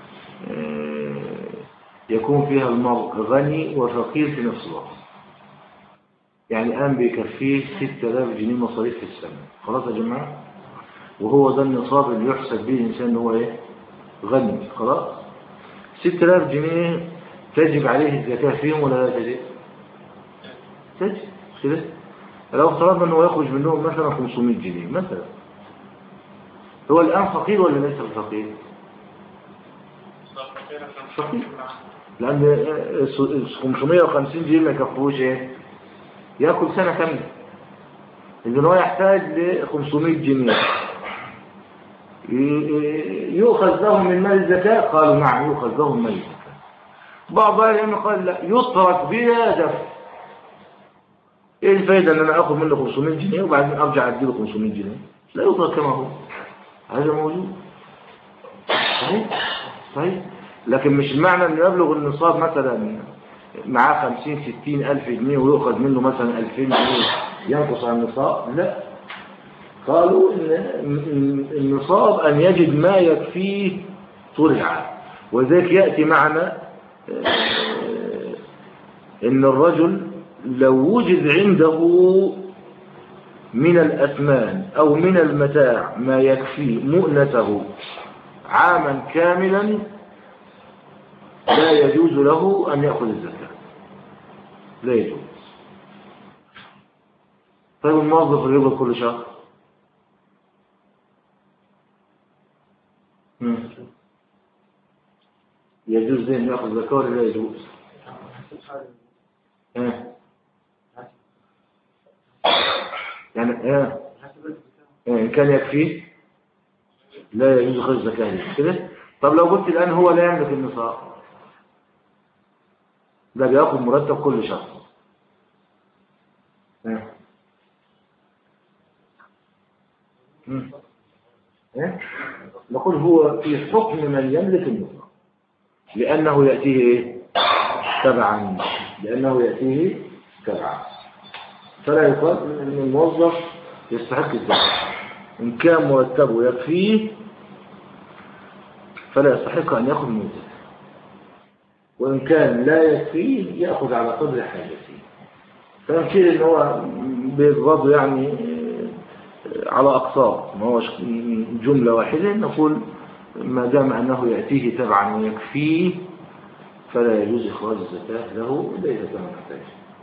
يكون فيها المرء غني وفقير في نفس الوقت. يعني الآن بيكفيه ستة آلاف جنيه مصاريف في السنة، خلاص يا جماعة، وهو ده النصاب اللي يحسب به الإنسان هو إيه؟ غني، خلاص. ستة آلاف جنيه تجب عليه الزكاة فيهم ولا لا تجب؟ تجب كده. لو افترضنا أنه يخرج منهم مثلا خمسمائة جنيه مثلا، هو الآن فقير ولا ليس فقير؟ فقير، لأن خمسمائة وخمسين جنيه ما يكفوش إيه؟ يأكل سنة كاملة. إذن هو يحتاج ل خمسمائة جنيه يؤخذ له من مال الزكاة. قالوا نعم يؤخذ له من مال الزكاة. بعض العلماء قال لا، يترك بلا دفع. ايه الفايدة ان انا اخذ منه خمسمائة جنيه وبعدين ارجع اديله خمسمائة جنيه؟ لا يترك كما هو، هذا موجود. صحيح صحيح. لكن مش معنى انه يبلغ النصاب مثلا معاه خمسين ستين الف جنيه ويؤخذ منه مثلا الفين جنيه ينقص عن النصاب، لا. قالوا ان النصاب ان يجد ما يكفيه طول العام. وذلك يأتي معنا ان الرجل لو وجد عنده من الأثمان أو من المتاع ما يكفي مؤنته عاما كاملا لا يجوز له أن يأخذ الزكاة، لا يجوز. طيب الموظف اللي يقبض كل شهر يجوز له أن يأخذ زكاة ولا لا يجوز؟ ها يعني ايه إن كان يكفيه لا يجوز خرج زكاة كده. طب لو قلت الآن هو لا يملك النصاب، ده بياخد مرتب كل شهر، ايه ايه نقول هو في حكم من يملك النصاب لأنه يأتيه ايه تبعا، لأنه يأتيه تبعا. فلا يقال أن الموظف يستحق الزكاة. إن كان مرتبه يكفيه فلا يستحق أن يأخذ من الزكاة، وإن كان لا يكفيه يأخذ على قدر حاجته. فنمثيل أنه هو بيضغط يعني على أقسام، ما هو جملة واحدة. نقول ما دام أنه يأتيه تبعا ويكفيه فلا يجوز إخراج الزكاة له إلا إذا كان محتاج.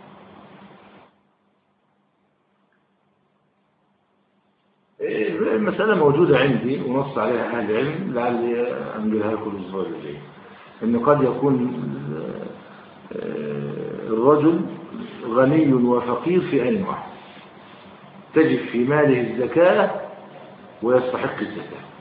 المسألة موجودة عندي ونص عليها أهل العلم، لعلي أنقلها لكم الأسبوع الجاي. إن قد يكون الرجل غني وفقير في آن واحد، تجب في ماله الزكاة ويستحق الزكاة.